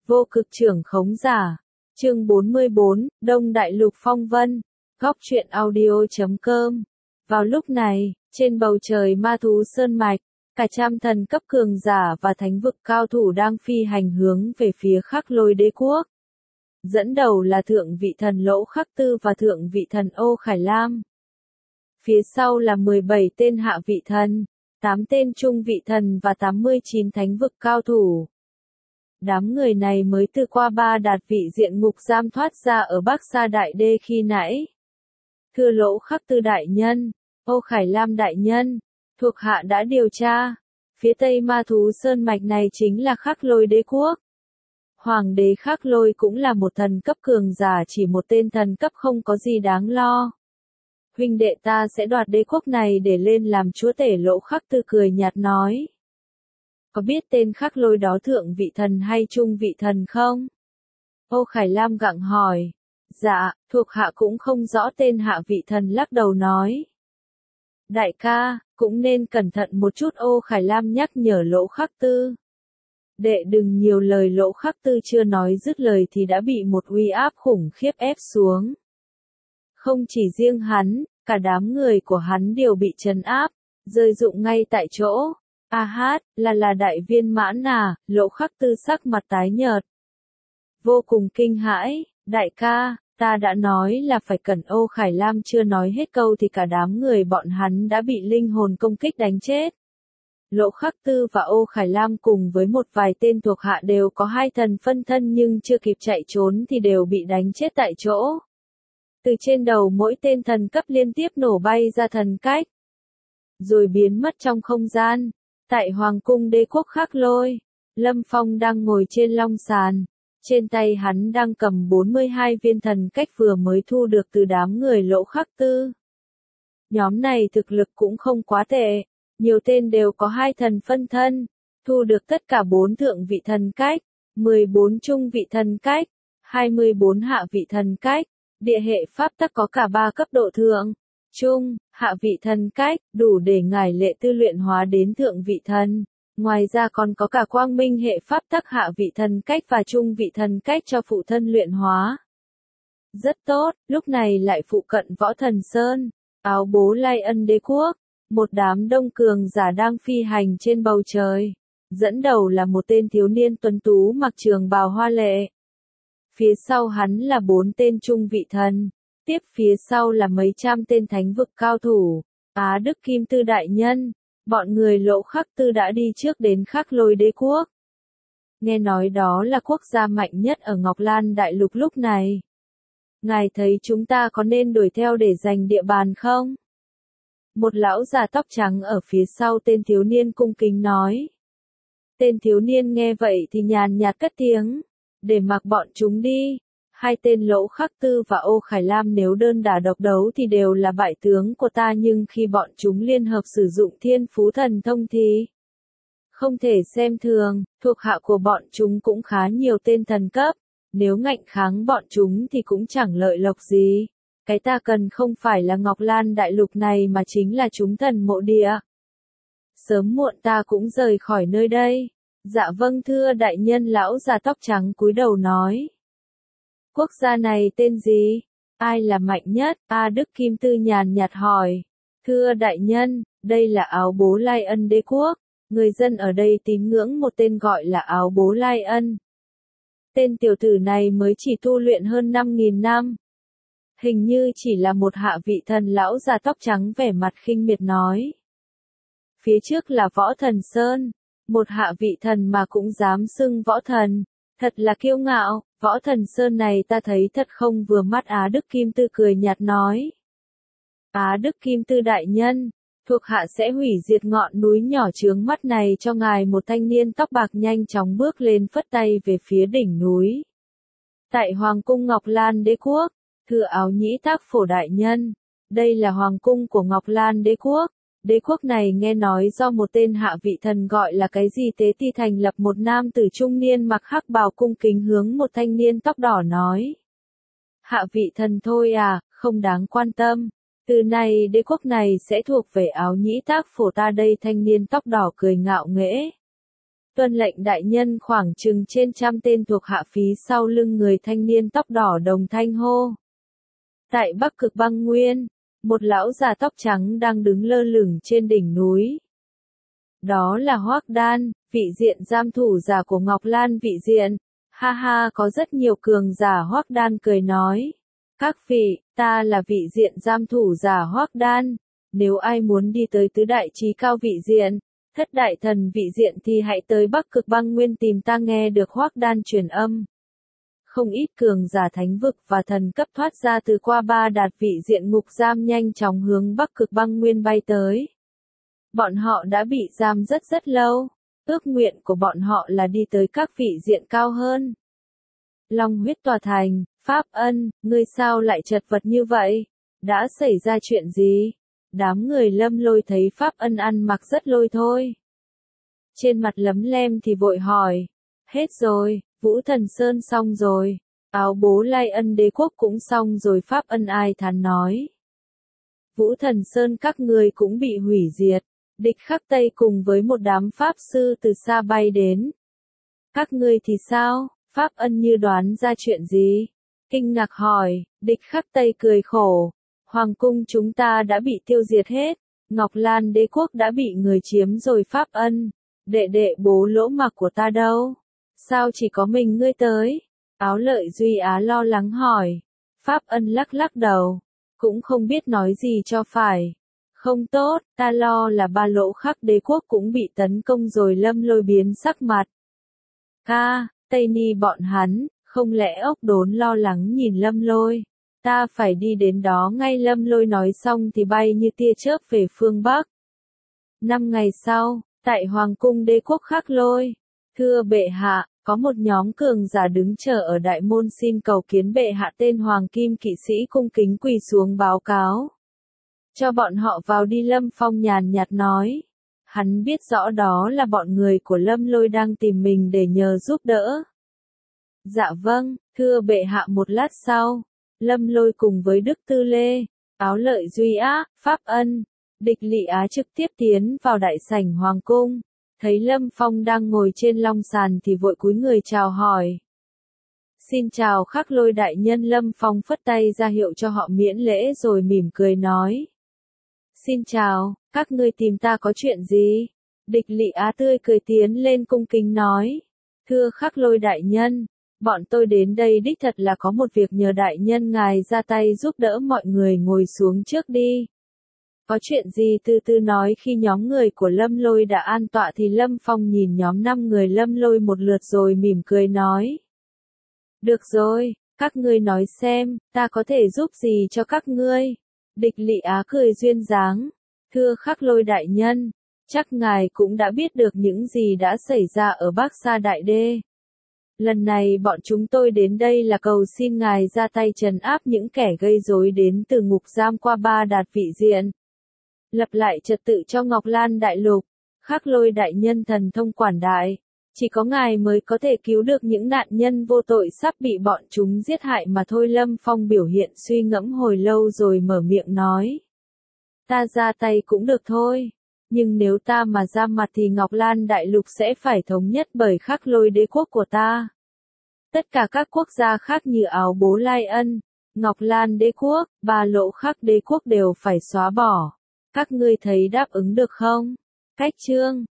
Vô cực trưởng khống giả. Chương 44, Đông Đại Lục Phong Vân. Góc truyện audio.com. Vào lúc này, trên bầu trời ma thú sơn mạch, cả trăm thần cấp cường giả và thánh vực cao thủ đang phi hành hướng về phía Khắc Lôi Đế quốc. Dẫn đầu là thượng vị thần Lỗ Khắc Tư và thượng vị thần Ô Khải Lam. Phía sau là 17 tên hạ vị thần, 8 tên trung vị thần và 89 thánh vực cao thủ. Đám người này mới từ qua ba đạt vị diện ngục giam thoát ra ở Bắc Sa Đại Đê khi nãy. Thưa Lỗ Khắc Tư đại nhân, Ô Khải Lam đại nhân, thuộc hạ đã điều tra. Phía tây ma thú sơn mạch này chính là Khắc Lôi Đế quốc. Hoàng đế Khắc Lôi cũng là một thần cấp cường giả, chỉ một tên thần cấp không có gì đáng lo. Huynh đệ ta sẽ đoạt đế quốc này để lên làm chúa tể. Lỗ Khắc Tư cười nhạt nói. Có biết tên Khắc Lôi đó thượng vị thần hay trung vị thần không? Ô Khải Lam gặng hỏi. Dạ, thuộc hạ cũng không rõ tên hạ vị thần lắc đầu nói. Đại ca, cũng nên cẩn thận một chút. Ô Khải Lam nhắc nhở Lỗ Khắc Tư. Đệ đừng nhiều lời. Lỗ Khắc Tư chưa nói dứt lời thì đã bị một uy áp khủng khiếp ép xuống. Không chỉ riêng hắn, cả đám người của hắn đều bị trấn áp, rơi rụng ngay tại chỗ. A hát, là đại viên mãn à? Lỗ Khắc Tư sắc mặt tái nhợt. Vô cùng kinh hãi, đại ca, ta đã nói là phải cẩn. Ô Khải Lam chưa nói hết câu thì cả đám người bọn hắn đã bị linh hồn công kích đánh chết. Lỗ Khắc Tư và Ô Khải Lam cùng với một vài tên thuộc hạ đều có hai thần phân thân nhưng chưa kịp chạy trốn thì đều bị đánh chết tại chỗ. Từ trên đầu mỗi tên thần cấp liên tiếp nổ bay ra thần cách, rồi biến mất trong không gian. Tại Hoàng cung đế quốc Khắc Lôi, Lâm Phong đang ngồi trên long sàn. Trên tay hắn đang cầm 42 viên thần cách vừa mới thu được từ đám người Lỗ Khắc Tư. Nhóm này thực lực cũng không quá tệ, nhiều tên đều có hai thần phân thân, thu được tất cả 4 thượng vị thần cách, 14 trung vị thần cách, 24 hạ vị thần cách, địa hệ pháp tắc có cả 3 cấp độ thượng, trung, hạ vị thần cách, đủ để ngài lệ tư luyện hóa đến thượng vị thần. Ngoài ra còn có cả quang minh hệ pháp tắc hạ vị thần cách và trung vị thần cách cho phụ thân luyện hóa. Rất tốt, lúc này lại phụ cận Võ Thần Sơn, áo bố Lai Ân đế quốc, một đám đông cường giả đang phi hành trên bầu trời. Dẫn đầu là một tên thiếu niên tuấn tú mặc trường bào hoa lệ. Phía sau hắn là 4 tên trung vị thần, tiếp phía sau là mấy trăm tên thánh vực cao thủ. Á Đức Kim Tư đại nhân, bọn người Lỗ Khắc Tư đã đi trước đến Khắc Lôi Đế quốc. Nghe nói đó là quốc gia mạnh nhất ở Ngọc Lan Đại Lục lúc này. Ngài thấy chúng ta có nên đuổi theo để giành địa bàn không? Một lão già tóc trắng ở phía sau tên thiếu niên cung kính nói. Tên thiếu niên nghe vậy thì nhàn nhạt cất tiếng. Để mặc bọn chúng đi. Hai tên Lỗ Khắc Tư và Ô Khải Lam nếu đơn đả độc đấu thì đều là bại tướng của ta, nhưng khi bọn chúng liên hợp sử dụng thiên phú thần thông thì không thể xem thường. Thuộc hạ của bọn chúng cũng khá nhiều tên thần cấp, nếu ngạnh kháng bọn chúng thì cũng chẳng lợi lộc gì. Cái ta cần không phải là Ngọc Lan Đại Lục này mà chính là chúng thần mộ địa. Sớm muộn ta cũng rời khỏi nơi đây. Dạ vâng thưa đại nhân. Lão già tóc trắng cúi đầu nói. Quốc gia này tên gì? Ai là mạnh nhất? A Đức Kim Tư nhàn nhạt hỏi. Thưa đại nhân, đây là áo bố Lai Ân đế quốc. Người dân ở đây tín ngưỡng một tên gọi là áo bố Lai Ân. Tên tiểu tử này mới chỉ tu luyện hơn 5.000 năm. Hình như chỉ là một hạ vị thần. Lão già tóc trắng vẻ mặt khinh miệt nói. Phía trước là Võ Thần Sơn. Một hạ vị thần mà cũng dám xưng võ thần. Thật là kiêu ngạo. Võ Thần Sơn này ta thấy thật không vừa mắt. Á Đức Kim Tư cười nhạt nói. Á Đức Kim Tư đại nhân, thuộc hạ sẽ hủy diệt ngọn núi nhỏ chướng mắt này cho ngài. Một thanh niên tóc bạc nhanh chóng bước lên phất tay về phía đỉnh núi. Tại Hoàng cung Ngọc Lan đế quốc, thưa Áo Nhĩ Tác Phổ đại nhân, đây là Hoàng cung của Ngọc Lan đế quốc. Đế quốc này nghe nói do một tên hạ vị thần gọi là cái gì Tế Ti thành lập. Một nam tử trung niên mặc hắc bào cung kính hướng một thanh niên tóc đỏ nói. Hạ vị thần thôi à, không đáng quan tâm. Từ nay đế quốc này sẽ thuộc về Áo Nhĩ Tác Phổ ta đây. Thanh niên tóc đỏ cười ngạo nghễ. Tuân lệnh đại nhân. Khoảng chừng trên 100 tên thuộc hạ phí sau lưng người thanh niên tóc đỏ đồng thanh hô. Tại Bắc Cực Băng Nguyên, một lão già tóc trắng đang đứng lơ lửng trên đỉnh núi. Đó là Hoắc Đan, vị diện giam thủ giả của Ngọc Lan vị diện. Ha ha, có rất nhiều cường giả. Hoắc Đan cười nói. Các vị, ta là vị diện giam thủ giả Hoắc Đan. Nếu ai muốn đi tới tứ đại chí cao vị diện, thất đại thần vị diện thì hãy tới Bắc Cực Băng Nguyên tìm ta. Nghe được Hoắc Đan truyền âm. Không ít cường giả thánh vực và thần cấp thoát ra từ qua ba đạt vị diện ngục giam nhanh chóng hướng Bắc Cực Băng Nguyên bay tới. Bọn họ đã bị giam rất lâu, ước nguyện của bọn họ là đi tới các vị diện cao hơn. Long huyết tòa thành, Pháp Ân, ngươi sao lại chật vật như vậy? Đã xảy ra chuyện gì? Đám người Lâm Lôi thấy Pháp Ân ăn mặc rất lôi thôi. Trên mặt lấm lem thì vội hỏi. Hết rồi, Vũ Thần Sơn xong rồi, áo bố Lai Ân đế quốc cũng xong rồi. Pháp Ân ai thán nói. Vũ Thần Sơn các người cũng bị hủy diệt. Địch Khắc Tây cùng với một đám pháp sư từ xa bay đến. Các ngươi thì sao? Pháp Ân như đoán ra chuyện gì? Kinh ngạc hỏi. Địch Khắc Tây cười khổ. Hoàng cung chúng ta đã bị tiêu diệt hết. Ngọc Lan đế quốc đã bị người chiếm rồi. Pháp Ân, đệ đệ bố lỗ mặc của ta đâu? Sao chỉ có mình ngươi tới? Áo Lợi Duy Á lo lắng hỏi. Pháp Ân lắc lắc đầu. Cũng không biết nói gì cho phải. Không tốt, ta lo là ba lỗ khắc đế quốc cũng bị tấn công rồi. Lâm Lôi biến sắc mặt. Tây Ni bọn hắn, không lẽ ốc đốn lo lắng nhìn Lâm Lôi. Ta phải đi đến đó ngay. Lâm Lôi nói xong thì bay như tia chớp về phương Bắc. 5 ngày sau, tại Hoàng cung đế quốc Khắc Lôi. Thưa bệ hạ, có một nhóm cường giả đứng chờ ở đại môn xin cầu kiến bệ hạ. Tên Hoàng Kim kỵ sĩ cung kính quỳ xuống báo cáo. Cho bọn họ vào đi. Lâm Phong nhàn nhạt nói. Hắn biết rõ đó là bọn người của Lâm Lôi đang tìm mình để nhờ giúp đỡ. Dạ vâng, thưa bệ hạ. Một lát sau, Lâm Lôi cùng với Đức Tư Lê, Áo Lợi Duy Á, Pháp Ân, Địch Lị Á trực tiếp tiến vào đại sảnh hoàng cung. Thấy Lâm Phong đang ngồi trên long sàn thì vội cúi người chào hỏi. Xin chào Khắc Lôi đại nhân. Lâm Phong phất tay ra hiệu cho họ miễn lễ rồi mỉm cười nói. Xin chào, các ngươi tìm ta có chuyện gì? Địch Lị Á tươi cười tiến lên cung kính nói. Thưa Khắc Lôi đại nhân, bọn tôi đến đây đích thật là có một việc nhờ đại nhân ngài ra tay giúp đỡ. Mọi người ngồi xuống trước đi. Có chuyện gì từ từ nói. Khi nhóm người của Lâm Lôi đã an tọa thì Lâm Phong nhìn nhóm 5 người Lâm Lôi một lượt rồi mỉm cười nói. Được rồi, các ngươi nói xem, ta có thể giúp gì cho các ngươi? Địch Lị Á cười duyên dáng. Thưa Khắc Lôi đại nhân, chắc ngài cũng đã biết được những gì đã xảy ra ở Bắc Sa Đại Đê. Lần này bọn chúng tôi đến đây là cầu xin ngài ra tay trấn áp những kẻ gây rối đến từ ngục giam qua ba đạt vị diện. Lập lại trật tự cho Ngọc Lan Đại Lục. Khắc Lôi đại nhân thần thông quảng đại. Chỉ có ngài mới có thể cứu được những nạn nhân vô tội sắp bị bọn chúng giết hại mà thôi. Lâm Phong biểu hiện suy ngẫm hồi lâu rồi mở miệng nói. Ta ra tay cũng được thôi. Nhưng nếu ta mà ra mặt thì Ngọc Lan Đại Lục sẽ phải thống nhất bởi Khắc Lôi đế quốc của ta. Tất cả các quốc gia khác như Áo Bố Lai Ân, Ngọc Lan đế quốc, Ba Lỗ Khắc đế quốc đều phải xóa bỏ. Các ngươi thấy đáp ứng được không? Cách chương